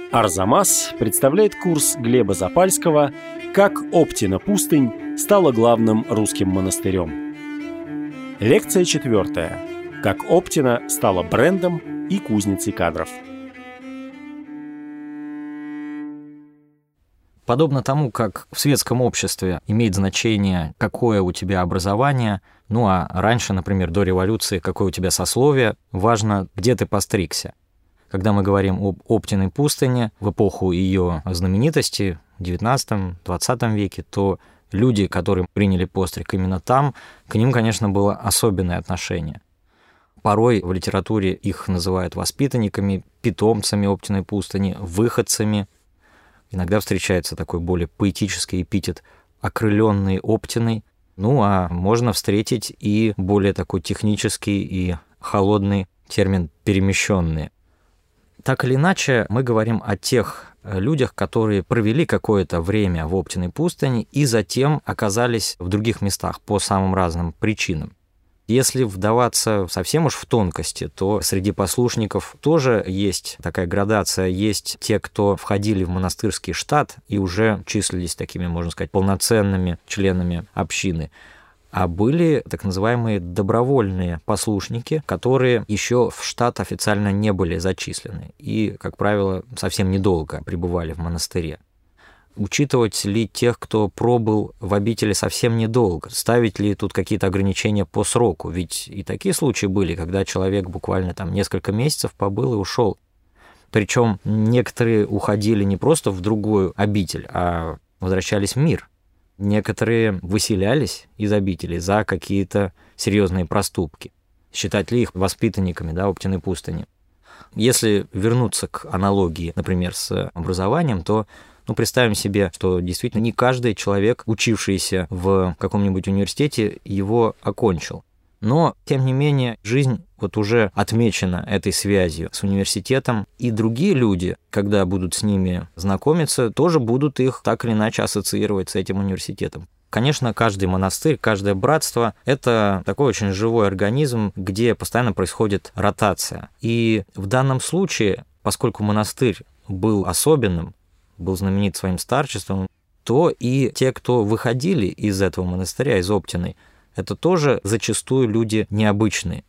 Арзамас представляет курс Глеба Запальского «Как Оптина пустынь стала главным русским монастырем». Лекция 4. Как Оптина стала брендом и кузницей кадров. Подобно тому, как в светском обществе имеет значение, какое у тебя образование, а раньше, например, до революции, какое у тебя сословие, важно, где ты постригся. Когда мы говорим об Оптиной пустыне в эпоху ее знаменитости в XIX-XX веке, то люди, которые приняли постриг именно там, к ним, конечно, было особенное отношение. Порой в литературе их называют воспитанниками, питомцами Оптиной пустыни, выходцами. Иногда встречается такой более поэтический эпитет «окрыленный Оптиной». А можно встретить и более такой технический и холодный термин «перемещенные». Так или иначе, мы говорим о тех людях, которые провели какое-то время в Оптиной пустыне и затем оказались в других местах по самым разным причинам. Если вдаваться совсем уж в тонкости, то среди послушников тоже есть такая градация. Есть те, кто входили в монастырский штат и уже числились такими, можно сказать, полноценными членами общины. А были так называемые добровольные послушники, которые еще в штат официально не были зачислены и, как правило, совсем недолго пребывали в монастыре. Учитывать ли тех, кто пробыл в обители совсем недолго? Ставить ли тут какие-то ограничения по сроку? Ведь и такие случаи были, когда человек буквально несколько месяцев побыл и ушел. Причем некоторые уходили не просто в другую обитель, а возвращались в мир. Некоторые выселялись из обители за какие-то серьезные проступки. Считать ли их воспитанниками Оптиной пустыни? Если вернуться к аналогии, например, с образованием, то представим себе, что действительно не каждый человек, учившийся в каком-нибудь университете, его окончил. Но, тем не менее, жизнь уже отмечена этой связью с университетом, и другие люди, когда будут с ними знакомиться, тоже будут их так или иначе ассоциировать с этим университетом. Конечно, каждый монастырь, каждое братство – это такой очень живой организм, где постоянно происходит ротация. И в данном случае, поскольку монастырь был особенным, был знаменит своим старчеством, то и те, кто выходили из этого монастыря, из Оптиной, это тоже зачастую люди необычные,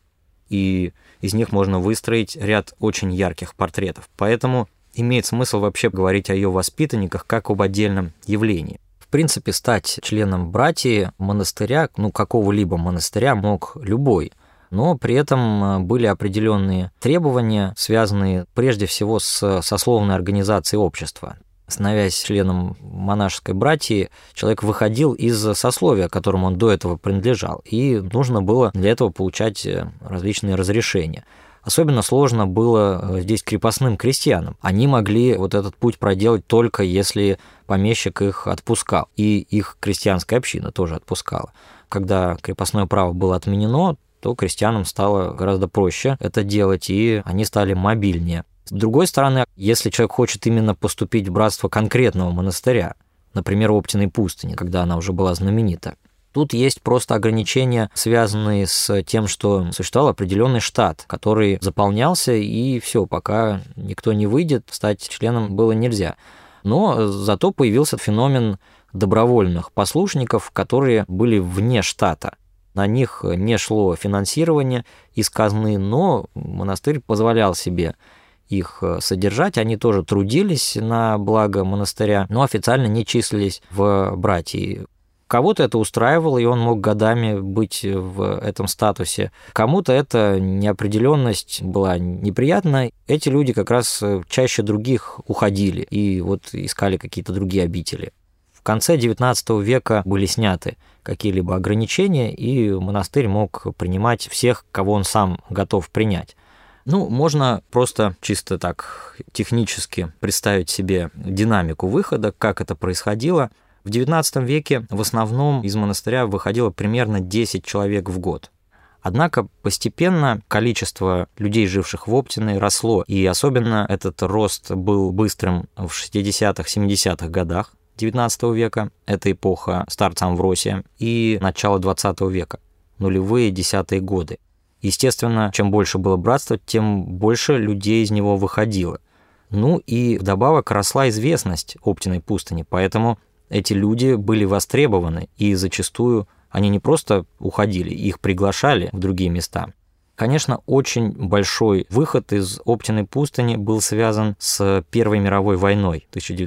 и из них можно выстроить ряд очень ярких портретов. Поэтому имеет смысл вообще говорить о ее воспитанниках как об отдельном явлении. В принципе, стать членом братьи монастыря, какого-либо монастыря мог любой, но при этом были определенные требования, связанные прежде всего с сословной организацией общества. Становясь членом монашеской братьи, человек выходил из сословия, которому он до этого принадлежал, и нужно было для этого получать различные разрешения. Особенно сложно было здесь крепостным крестьянам. Они могли этот путь проделать только если помещик их отпускал, и их крестьянская община тоже отпускала. Когда крепостное право было отменено, то крестьянам стало гораздо проще это делать, и они стали мобильнее. С другой стороны, если человек хочет именно поступить в братство конкретного монастыря, например, Оптиной пустыни, когда она уже была знаменита, тут есть просто ограничения, связанные с тем, что существовал определенный штат, который заполнялся, и все, пока никто не выйдет, стать членом было нельзя. Но зато появился феномен добровольных послушников, которые были вне штата. На них не шло финансирование из казны, но монастырь позволял себе их содержать, они тоже трудились на благо монастыря, но официально не числились в братьи. Кого-то это устраивало, и он мог годами быть в этом статусе. Кому-то эта неопределенность была неприятна. Эти люди как раз чаще других уходили и искали какие-то другие обители. В конце XIX века были сняты какие-либо ограничения, и монастырь мог принимать всех, кого он сам готов принять. Можно просто чисто так технически представить себе динамику выхода, как это происходило. В XIX веке в основном из монастыря выходило примерно 10 человек в год. Однако постепенно количество людей, живших в Оптиной, росло, и особенно этот рост был быстрым в 60-х, 70-х годах XIX века, это эпоха старца Амвросия, и начало XX века, нулевые, десятые годы. Естественно, чем больше было братства, тем больше людей из него выходило. Ну и вдобавок росла известность Оптиной пустыни, поэтому эти люди были востребованы, и зачастую они не просто уходили, их приглашали в другие места. Конечно, очень большой выход из Оптиной пустыни был связан с Первой мировой войной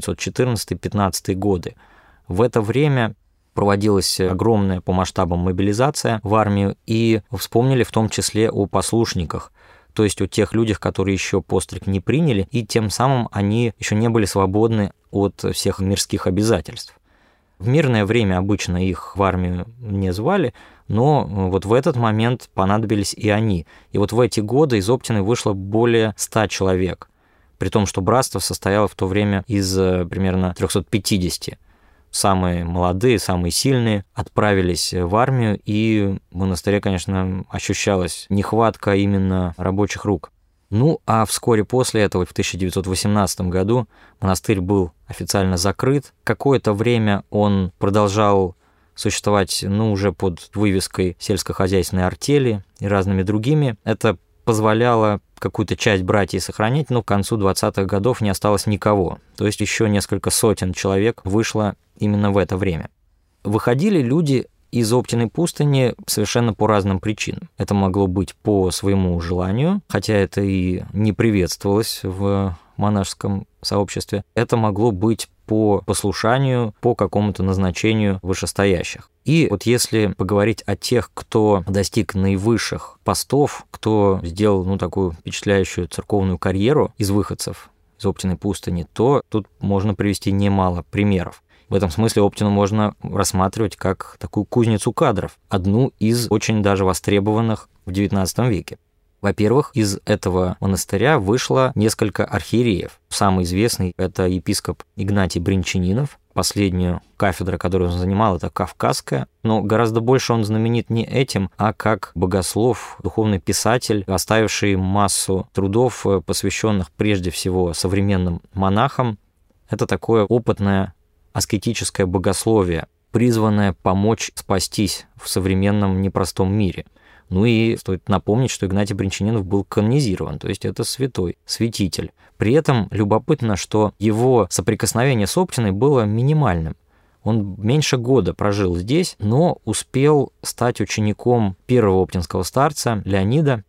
1914-15 годы. В это время проводилась огромная по масштабам мобилизация в армию, и вспомнили в том числе о послушниках, то есть о тех людях, которые еще постриг не приняли, и тем самым они еще не были свободны от всех мирских обязательств. В мирное время обычно их в армию не звали, но вот в этот момент понадобились и они. И вот в эти годы из Оптины вышло более 100 человек, при том, что братство состояло в то время из примерно 350. Самые молодые, самые сильные отправились в армию, и в монастыре, конечно, ощущалась нехватка именно рабочих рук. Ну, а вскоре после этого, в 1918 году, монастырь был официально закрыт. Какое-то время он продолжал существовать, уже под вывеской сельскохозяйственной артели и разными другими. Это позволяло какую-то часть братьев сохранять, но к концу 20-х годов не осталось никого. То есть еще несколько сотен человек вышло именно в это время. Выходили люди из Оптиной пустыни совершенно по разным причинам. Это могло быть по своему желанию, хотя это и не приветствовалось в монашеском сообществе. Это могло быть по послушанию, по какому-то назначению вышестоящих. И вот если поговорить о тех, кто достиг наивысших постов, кто сделал такую впечатляющую церковную карьеру из выходцев из Оптиной пустыни, то тут можно привести немало примеров. В этом смысле Оптину можно рассматривать как такую кузницу кадров, одну из очень даже востребованных в XIX веке. Во-первых, из этого монастыря вышло несколько архиереев. Самый известный – это епископ Игнатий Бринчанинов. Последнюю кафедру, которую он занимал, это Кавказская. Но гораздо больше он знаменит не этим, а как богослов, духовный писатель, оставивший массу трудов, посвященных прежде всего современным монахам. Это такое опытное аскетическое богословие, призванное помочь спастись в современном непростом мире. Ну и стоит напомнить, что Игнатий Бринчанинов был канонизирован, то есть это святой, святитель. При этом любопытно, что его соприкосновение с Оптиной было минимальным. Он меньше года прожил здесь, но успел стать учеником первого оптинского старца Леонида.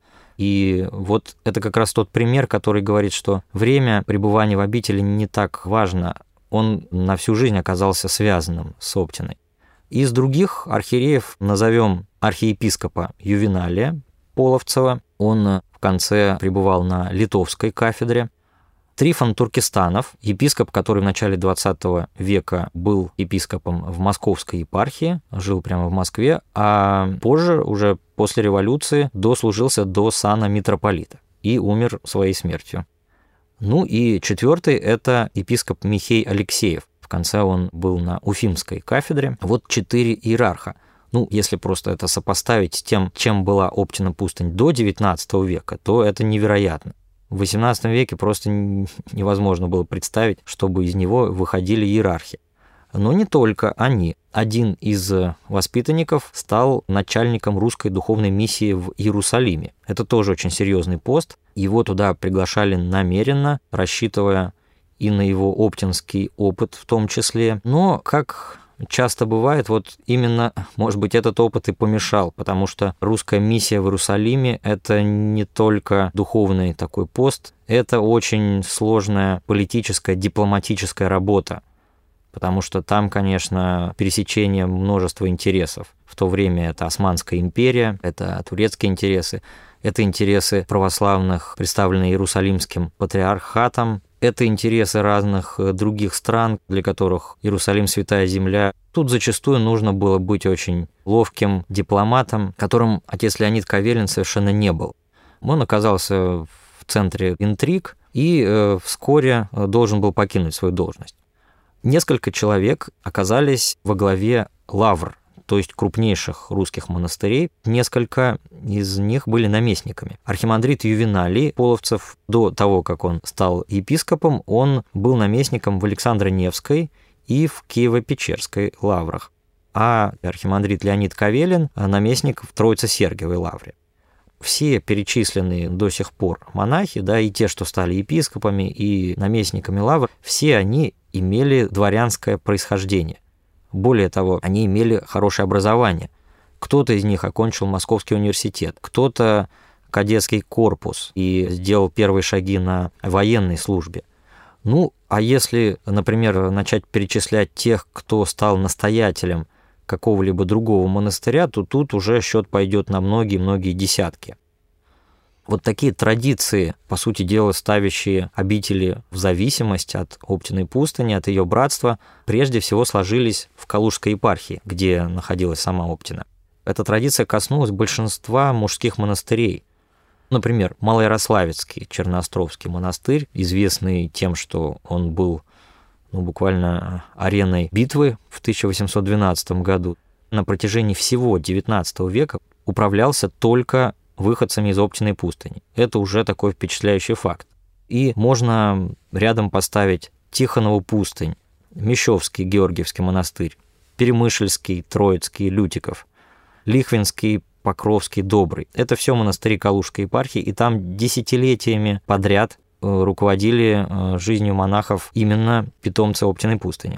И вот это как раз тот пример, который говорит, что время пребывания в обители не так важно. Он на всю жизнь оказался связанным с Оптиной. Из других архиереев назовем архиепископа Ювеналия Половцева. Он в конце пребывал на литовской кафедре. Трифон Туркестанов, епископ, который в начале XX века был епископом в Московской епархии, жил прямо в Москве, а позже, уже после революции, дослужился до сана митрополита и умер своей смертью. Ну и четвертый – это епископ Михей Алексеев. В конце он был на Уфимской кафедре. Вот 4 иерарха. Если просто это сопоставить с тем, чем была Оптина пустынь до XIX века, то это невероятно. В XVIII веке просто невозможно было представить, чтобы из него выходили иерархи. Но не только они. Один из воспитанников стал начальником русской духовной миссии в Иерусалиме. Это тоже очень серьезный пост. Его туда приглашали намеренно, рассчитывая и на его оптинский опыт в том числе. Но, как часто бывает, вот именно, может быть, этот опыт и помешал, потому что русская миссия в Иерусалиме – это не только духовный такой пост, это очень сложная политическая, дипломатическая работа, потому что там, конечно, пересечение множества интересов. В то время это Османская империя, это турецкие интересы, это интересы православных, представленные Иерусалимским патриархатом, это интересы разных других стран, для которых Иерусалим – святая земля. Тут зачастую нужно было быть очень ловким дипломатом, которым отец Леонид Кавелин совершенно не был. Он оказался в центре интриг и вскоре должен был покинуть свою должность. Несколько человек оказались во главе лавр, то есть крупнейших русских монастырей. Несколько из них были наместниками. Архимандрит Ювеналий Половцев, до того, как он стал епископом, он был наместником в Александро-Невской и в Киево-Печерской лаврах. А архимандрит Леонид Кавелин – наместник в Троице-Сергиевой лавре. все перечисленные до сих пор монахи, да, и те, что стали епископами и наместниками лавр, все они имели дворянское происхождение. Более того, они имели хорошее образование. Кто-то из них окончил Московский университет, кто-то кадетский корпус и сделал первые шаги на военной службе. Ну, а если, например, начать перечислять тех, кто стал настоятелем какого-либо другого монастыря, то тут уже счет пойдет на многие-многие десятки. Вот такие традиции, по сути дела, ставящие обители в зависимость от Оптиной пустыни, от ее братства, прежде всего сложились в Калужской епархии, где находилась сама Оптина. Эта традиция коснулась большинства мужских монастырей. Например, Малоярославецкий Черноостровский монастырь, известный тем, что он был буквально ареной битвы в 1812 году, на протяжении всего XIX века управлялся только выходцами из Оптиной пустыни. Это уже такой впечатляющий факт. И можно рядом поставить Тихонову пустынь, Мещовский Георгиевский монастырь, Перемышльский, Троицкий, Лютиков, Лихвинский, Покровский, Добрый. Это все монастыри Калужской епархии, и там десятилетиями подряд руководили жизнью монахов именно питомцы Оптиной пустыни.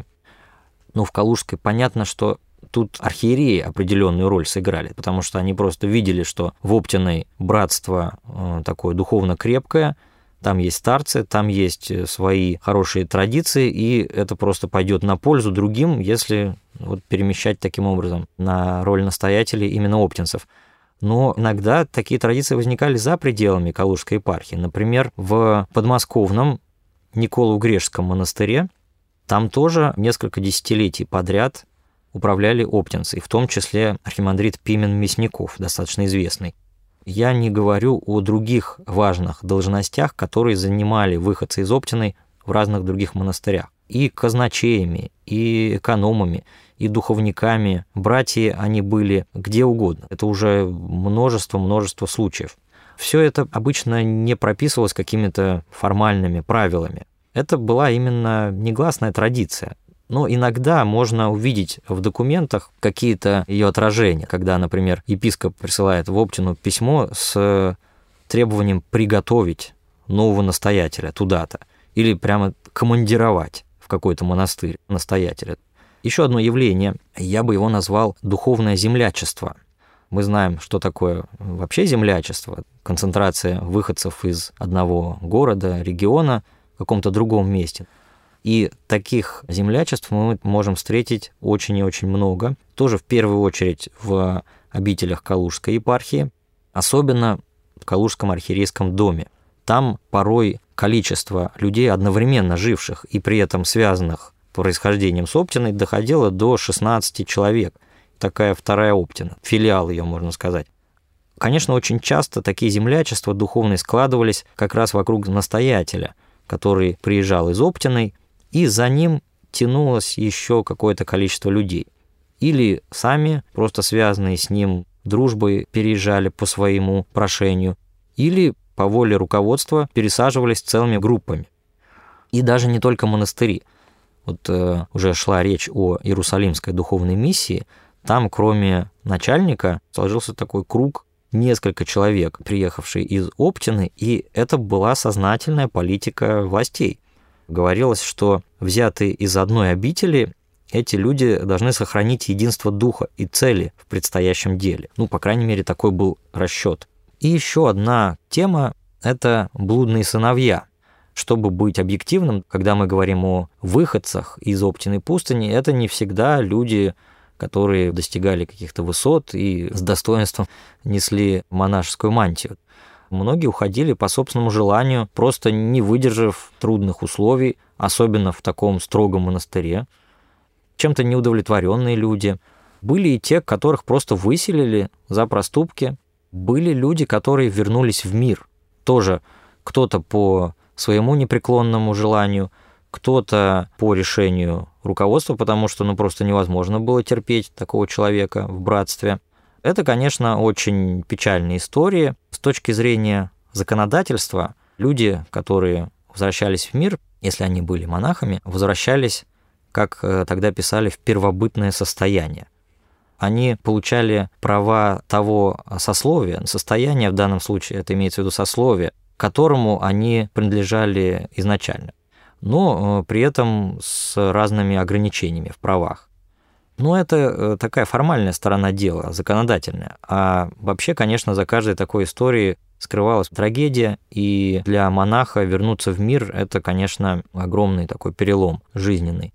Но в Калужской понятно, что тут архиереи определенную роль сыграли, потому что они просто видели, что в Оптиной братство такое духовно крепкое, там есть старцы, там есть свои хорошие традиции, и это просто пойдет на пользу другим, если перемещать таким образом на роль настоятелей именно оптинцев. Но иногда такие традиции возникали за пределами Калужской епархии. Например, в подмосковном Николо-Грешском монастыре там тоже несколько десятилетий подряд управляли оптинцы, и в том числе архимандрит Пимен Мясников, достаточно известный. Я не говорю о других важных должностях, которые занимали выходцы из Оптиной в разных других монастырях. И казначеями, и экономами, и духовниками, братья они были где угодно. Это уже множество случаев. Все это обычно не прописывалось какими-то формальными правилами. Это была именно негласная традиция. Но иногда можно увидеть в документах какие-то ее отражения, когда, например, епископ присылает в Оптину письмо с требованием приготовить нового настоятеля туда-то, или прямо командировать в какой-то монастырь настоятеля. Еще одно явление, я бы его назвал духовное землячество. Мы знаем, что такое вообще землячество, концентрация выходцев из одного города, региона в каком-то другом месте. И таких землячеств мы можем встретить очень и очень много. Тоже в первую очередь в обителях Калужской епархии, особенно в Калужском архиерейском доме. Там порой количество людей, одновременно живших и при этом связанных происхождением с Оптиной, доходило до 16 человек. Такая вторая Оптина, филиал ее, можно сказать. Конечно, очень часто такие землячества духовные складывались как раз вокруг настоятеля, который приезжал из Оптиной, и за ним тянулось еще какое-то количество людей. Или сами, просто связанные с ним дружбой, переезжали по своему прошению, или по воле руководства пересаживались целыми группами. И даже не только монастыри. Уже шла речь о Иерусалимской духовной миссии, там кроме начальника сложился такой круг, несколько человек, приехавшие из Оптины, и это была сознательная политика властей. Говорилось, что взятые из одной обители, эти люди должны сохранить единство духа и цели в предстоящем деле. По крайней мере, такой был расчет. И еще одна тема – это блудные сыновья. Чтобы быть объективным, когда мы говорим о выходцах из Оптиной пустыни, это не всегда люди, которые достигали каких-то высот и с достоинством несли монашескую мантию. Многие уходили по собственному желанию, просто не выдержав трудных условий, особенно в таком строгом монастыре. Чем-то неудовлетворенные люди. Были и те, которых просто выселили за проступки. Были люди, которые вернулись в мир. Тоже кто-то по своему непреклонному желанию, кто-то по решению руководства, потому что просто невозможно было терпеть такого человека в братстве. Это, конечно, очень печальные истории. С точки зрения законодательства, люди, которые возвращались в мир, если они были монахами, возвращались, как тогда писали, в первобытное состояние. они получали права того сословия, состояния в данном случае, это имеется в виду сословие, которому они принадлежали изначально, но при этом с разными ограничениями в правах. Но это такая формальная сторона дела, законодательная. А вообще, конечно, за каждой такой историей скрывалась трагедия, и для монаха вернуться в мир – это, конечно, огромный такой перелом жизненный.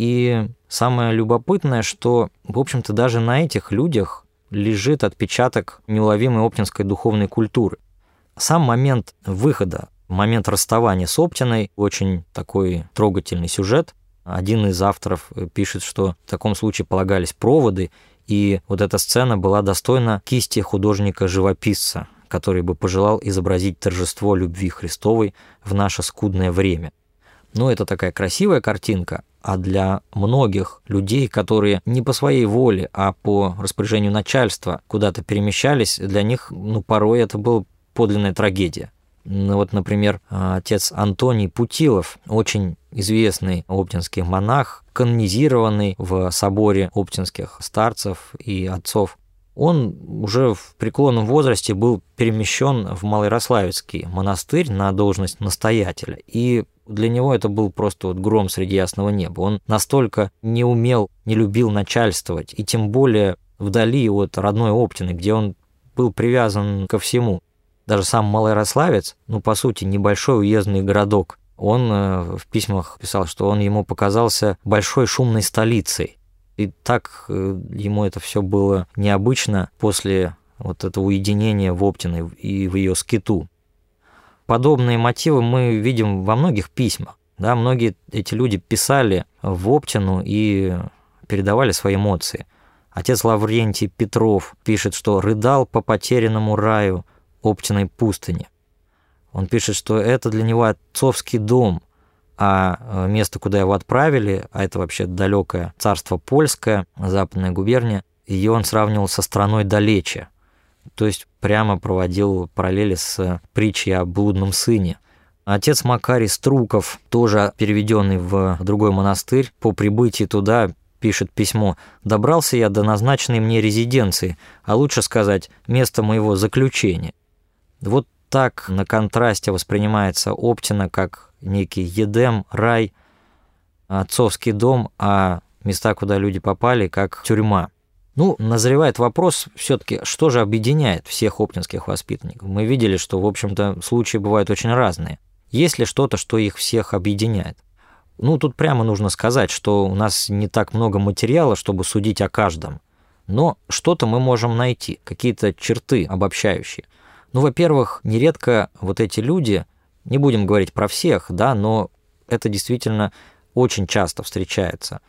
И самое любопытное, что, в общем-то, даже на этих людях лежит отпечаток неуловимой оптинской духовной культуры. Сам момент выхода, момент расставания с Оптиной – очень такой трогательный сюжет. Один из авторов пишет, что в таком случае полагались проводы, и вот эта сцена была достойна кисти художника-живописца, который бы пожелал изобразить торжество любви Христовой в наше скудное время. Но это такая красивая картинка, а для многих людей, которые не по своей воле, а по распоряжению начальства куда-то перемещались, для них порой это была подлинная трагедия. Вот, например, отец Антоний Путилов, очень известный оптинский монах, канонизированный в соборе оптинских старцев и отцов, он уже в преклонном возрасте был перемещен в Малоярославецкий монастырь на должность настоятеля. И для него это был просто гром среди ясного неба. Он настолько не умел, не любил начальствовать, и тем более вдали от родной Оптины, где он был привязан ко всему. Даже сам Малоярославец, по сути, небольшой уездный городок, он в письмах писал, что он ему показался большой шумной столицей. И так ему это все было необычно после вот этого уединения в Оптиной и в ее скиту. Подобные мотивы мы видим во многих письмах. Да, многие эти люди писали в Оптину и передавали свои эмоции. Отец Лаврентий Петров пишет, что рыдал по потерянному раю Оптиной пустыни. Он пишет, что это для него отцовский дом, а место, куда его отправили, а это вообще далекое царство польское, западная губерния, ее он сравнивал со страной далече. То есть прямо проводил параллели с притчей о блудном сыне. Отец Макарий Струков, тоже переведенный в другой монастырь, по прибытии туда пишет письмо: «Добрался я до назначенной мне резиденции, а лучше сказать, места моего заключения». Вот так на контрасте воспринимается Оптина как некий Едем, рай, отцовский дом, а места, куда люди попали, как тюрьма. Назревает вопрос все-таки, что же объединяет всех оптинских воспитанников. Мы видели, что, в общем-то, случаи бывают очень разные. Есть ли что-то, что их всех объединяет? Тут прямо нужно сказать, что у нас не так много материала, чтобы судить о каждом. Но что-то мы можем найти, какие-то черты обобщающие. Во-первых, нередко вот эти люди, не будем говорить про всех, да, но это действительно очень часто встречается,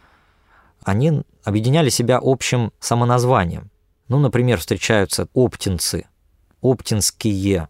они объединяли себя общим самоназванием. Например, встречаются оптинцы, оптинские.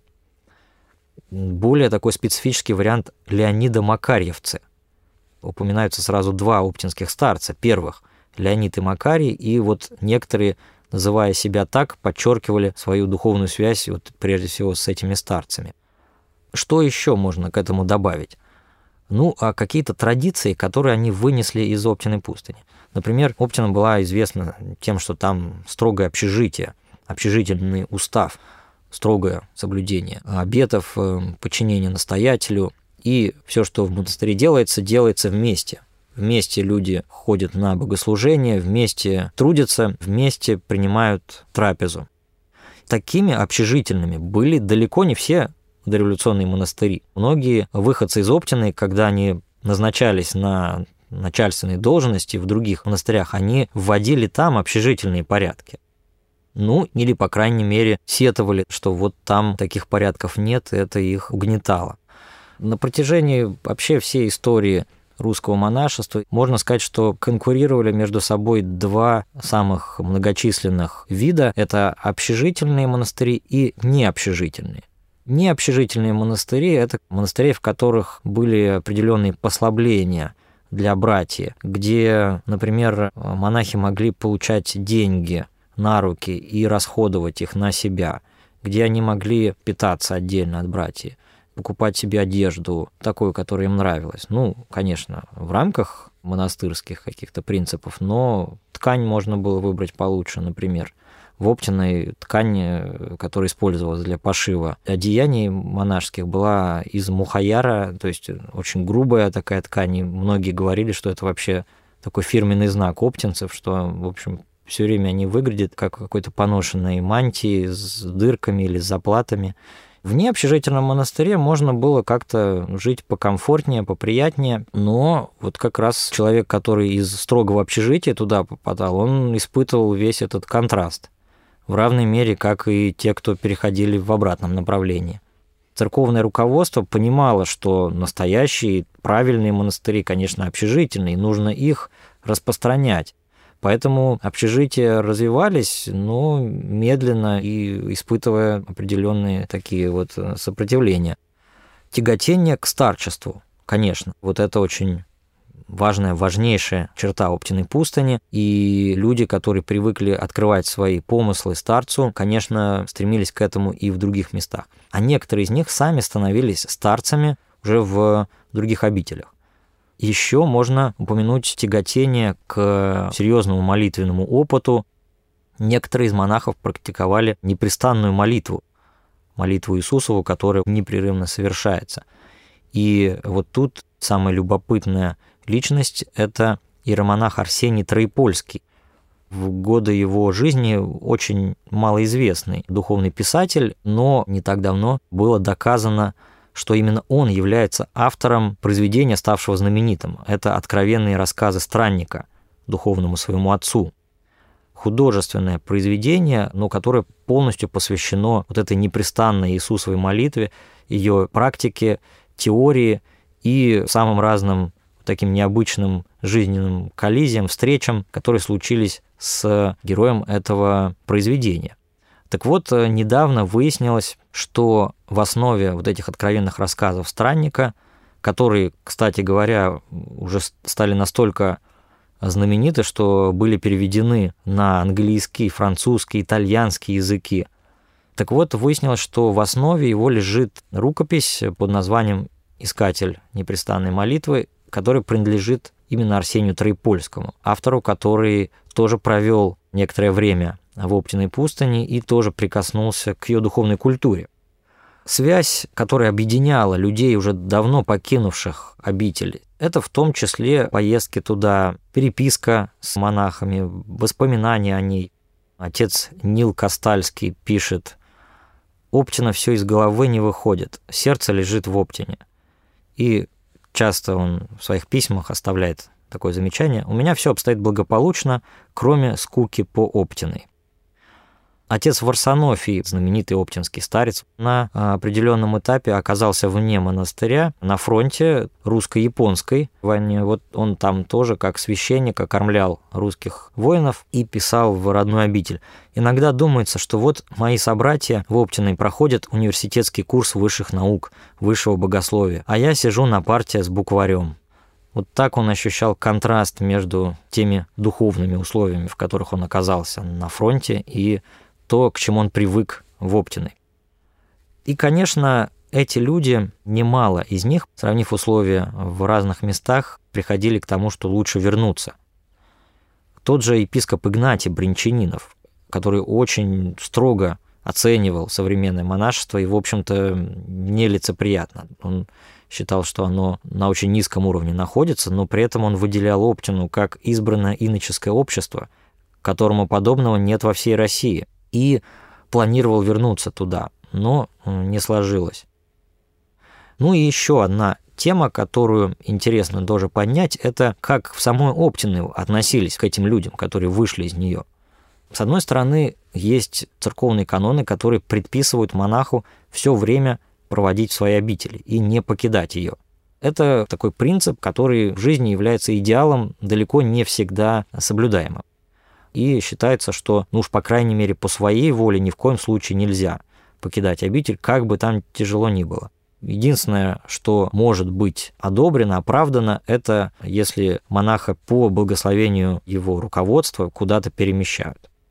Более такой специфический вариант – Леонида Макарьевцы. Упоминаются сразу два оптинских старца. Первых – Леонид и Макарий, и вот некоторые, называя себя так, подчеркивали свою духовную связь прежде всего с этими старцами. Что еще можно к этому добавить? А какие-то традиции, которые они вынесли из Оптиной пустыни. Например, Оптина была известна тем, что там строгое общежитие, общежительный устав, строгое соблюдение обетов, подчинение настоятелю, и все, что в монастыре делается, делается вместе. Вместе люди ходят на богослужение, вместе трудятся, вместе принимают трапезу. Такими общежительными были далеко не все дореволюционные монастыри. Многие выходцы из Оптины, когда они назначались на начальственные должности в других монастырях, они вводили там общежительные порядки. Или, по крайней мере, сетовали, что вот там таких порядков нет, и это их угнетало. На протяжении вообще всей истории русского монашества можно сказать, что конкурировали между собой два самых многочисленных вида. Это общежительные монастыри и необщежительные. Необщежительные монастыри – это монастыри, в которых были определенные послабления для братьев, где, например, монахи могли получать деньги на руки и расходовать их на себя, где они могли питаться отдельно от братьев, покупать себе одежду, такую, которая им нравилась. Конечно, в рамках монастырских каких-то принципов, но ткань можно было выбрать получше, например. В Оптиной ткань, которая использовалась для пошива одеяний монашеских, была из мухаяра, то есть очень грубая такая ткань, и многие говорили, что это вообще такой фирменный знак оптинцев, что, в общем, все время они выглядят как какой-то поношенной мантии с дырками или с заплатами. В необщежительном монастыре можно было как-то жить покомфортнее, поприятнее, но вот как раз человек, который из строгого общежития туда попадал, он испытывал весь этот контраст в равной мере, как и те, кто переходили в обратном направлении. Церковное руководство понимало, что настоящие правильные монастыри, конечно, общежительные, нужно их распространять. Поэтому общежития развивались, но медленно и испытывая определенные такие вот сопротивления. Тяготение к старчеству, конечно, вот это очень важнейшая черта Оптиной пустыни, и люди, которые привыкли открывать свои помыслы старцу, конечно, стремились к этому и в других местах. А некоторые из них сами становились старцами уже в других обителях. Еще можно упомянуть тяготение к серьезному молитвенному опыту. Некоторые из монахов практиковали непрестанную молитву Иисусову, которая непрерывно совершается. И вот тут самая любопытная личность – это иеромонах Арсений Троепольский. В годы его жизни очень малоизвестный духовный писатель, но не так давно было доказано, что именно он является автором произведения, ставшего знаменитым. Это «Откровенные рассказы странника» духовному своему отцу. Художественное произведение, но которое полностью посвящено вот этой непрестанной Иисусовой молитве, ее практике, теории и самым разным таким необычным жизненным коллизиям, встречам, которые случились с героем этого произведения. Так вот, недавно выяснилось, что в основе вот этих откровенных рассказов странника, которые, кстати говоря, уже стали настолько знамениты, что были переведены на английский, французский, итальянский языки. Так вот, выяснилось, что в основе его лежит рукопись под названием «Искатель непрестанной молитвы», который принадлежит именно Арсению Троепольскому, автору, который тоже провел некоторое время в Оптиной пустыне и тоже прикоснулся к ее духовной культуре. Связь, которая объединяла людей, уже давно покинувших обитель, это в том числе поездки туда, переписка с монахами, воспоминания о ней. Отец Нил Костальский пишет: «Оптина все из головы не выходит, сердце лежит в Оптине». И часто он в своих письмах оставляет такое замечание: «У меня все обстоит благополучно, кроме скуки по Оптиной». Отец Варсонофий, знаменитый оптинский старец, на определенном этапе оказался вне монастыря, на фронте русско-японской войне. Вот он там тоже как священник окормлял русских воинов и писал в родную обитель: «Иногда думается, что вот мои собратья в Оптиной проходят университетский курс высших наук, высшего богословия, а я сижу на парте с букварем». Вот так он ощущал контраст между теми духовными условиями, в которых он оказался на фронте, и то, к чему он привык в Оптиной. И, конечно, эти люди, немало из них, сравнив условия в разных местах, приходили к тому, что лучше вернуться. Тот же епископ Игнатий Бринчанинов, который очень строго оценивал современное монашество и, в общем-то, нелицеприятно. Он считал, что оно на очень низком уровне находится, но при этом он выделял Оптину как избранное иноческое общество, которому подобного нет во всей России, и планировал вернуться туда, но не сложилось. Ну и еще одна тема, которую интересно тоже поднять, это как в самой Оптиной относились к этим людям, которые вышли из нее. С одной стороны, есть церковные каноны, которые предписывают монаху все время проводить в своей обители и не покидать ее. Это такой принцип, который в жизни является идеалом, далеко не всегда соблюдаемым. И считается, что, ну уж по крайней мере по своей воле ни в коем случае нельзя покидать обитель, как бы там тяжело ни было. Единственное, что может быть одобрено, оправдано, это если монаха по благословению его руководства куда-то перемещают.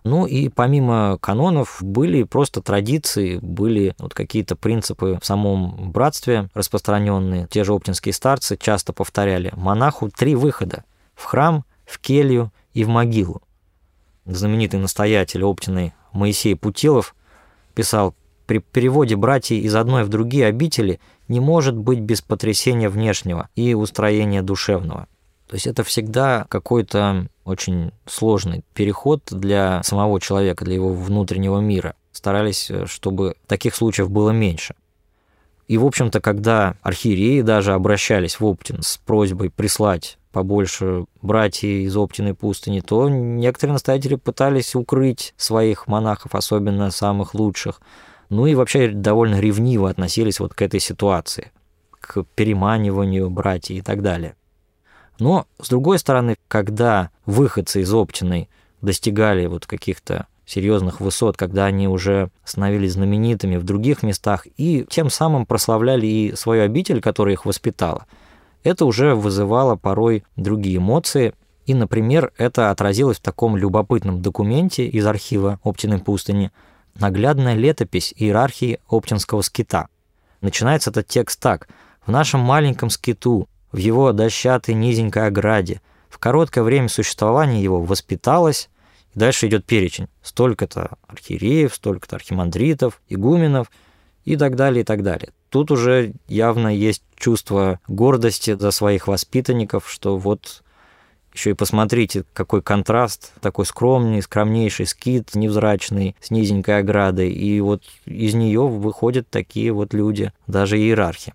Ну и помимо канонов были просто традиции, были вот какие-то принципы в самом братстве распространенные. Те же оптинские старцы часто повторяли: монаху 3 выхода – в храм, в келью и в могилу. Знаменитый настоятель Оптиной Моисей Путилов писал: при переводе братьев из одной в другие обители не может быть без потрясения внешнего и устроения душевного. То есть это всегда какой-то очень сложный переход для самого человека, для его внутреннего мира. Старались, чтобы таких случаев было меньше. И, в общем-то, когда архиереи даже обращались в Оптин с просьбой прислать побольше братьев из Оптиной пустыни, то некоторые настоятели пытались укрыть своих монахов, особенно самых лучших. Ну и вообще довольно ревниво относились вот к этой ситуации, к переманиванию братьев и так далее. Но, с другой стороны, когда выходцы из Оптиной достигали вот каких-то серьезных высот, когда они уже становились знаменитыми в других местах и тем самым прославляли и свою обитель, которая их воспитала, это уже вызывало порой другие эмоции. И, например, это отразилось в таком любопытном документе из архива Оптиной пустыни — наглядная летопись иерархии Оптинского скита. Начинается этот текст так: «В нашем маленьком скиту, в его дощатой низенькой ограде, в короткое время существования его воспиталось», и дальше идет перечень: столько-то архиереев, столько-то архимандритов, игуменов и так далее, и так далее. Тут уже явно есть чувство гордости за своих воспитанников, что вот еще и посмотрите, какой контраст, такой скромнейший скит, невзрачный, с низенькой оградой, и вот из нее выходят такие вот люди, даже иерархи.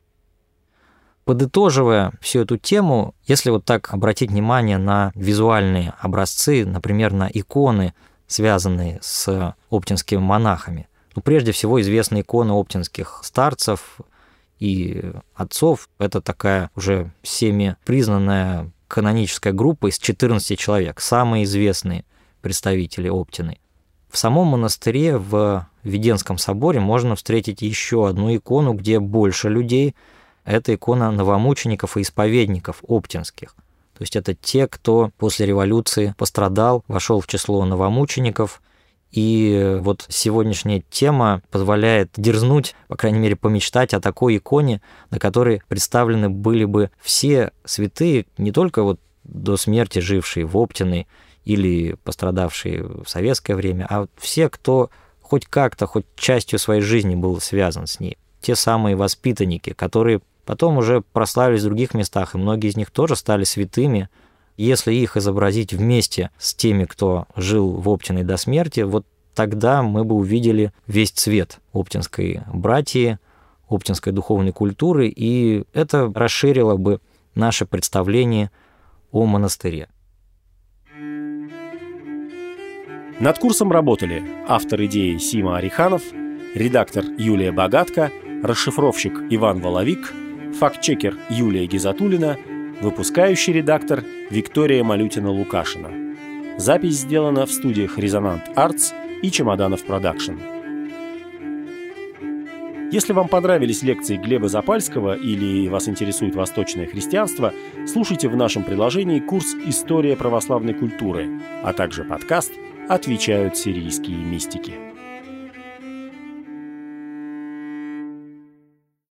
Подытоживая всю эту тему, если вот так обратить внимание на визуальные образцы, например, на иконы, связанные с оптинскими монахами, ну, прежде всего известна икона оптинских старцев и отцов. Это такая уже всеми признанная каноническая группа из 14 человек, самые известные представители Оптины. В самом монастыре в Веденском соборе можно встретить еще одну икону, где больше людей. Это икона новомучеников и исповедников оптинских. То есть это те, кто после революции пострадал, вошел в число новомучеников. И вот сегодняшняя тема позволяет дерзнуть, по крайней мере, помечтать о такой иконе, на которой представлены были бы все святые, не только вот до смерти жившие в Оптиной или пострадавшие в советское время, а все, кто хоть как-то, хоть частью своей жизни был связан с ней. Те самые воспитанники, которые потом уже прославились в других местах, и многие из них тоже стали святыми. Если их изобразить вместе с теми, кто жил в Оптиной до смерти, вот тогда мы бы увидели весь цвет оптинской братьи, оптинской духовной культуры, и это расширило бы наше представление о монастыре. Над курсом работали автор идеи Сима Ариханов, редактор Юлия Богатко, расшифровщик Иван Воловик, фактчекер Юлия Гизатуллина, выпускающий редактор Виктория Малютина-Лукашина. Запись сделана в студиях «Резонант Артс» и «Чемоданов Продакшн». Если вам понравились лекции Глеба Запальского или вас интересует восточное христианство, слушайте в нашем приложении курс «История православной культуры», а также подкаст «Отвечают сирийские мистики».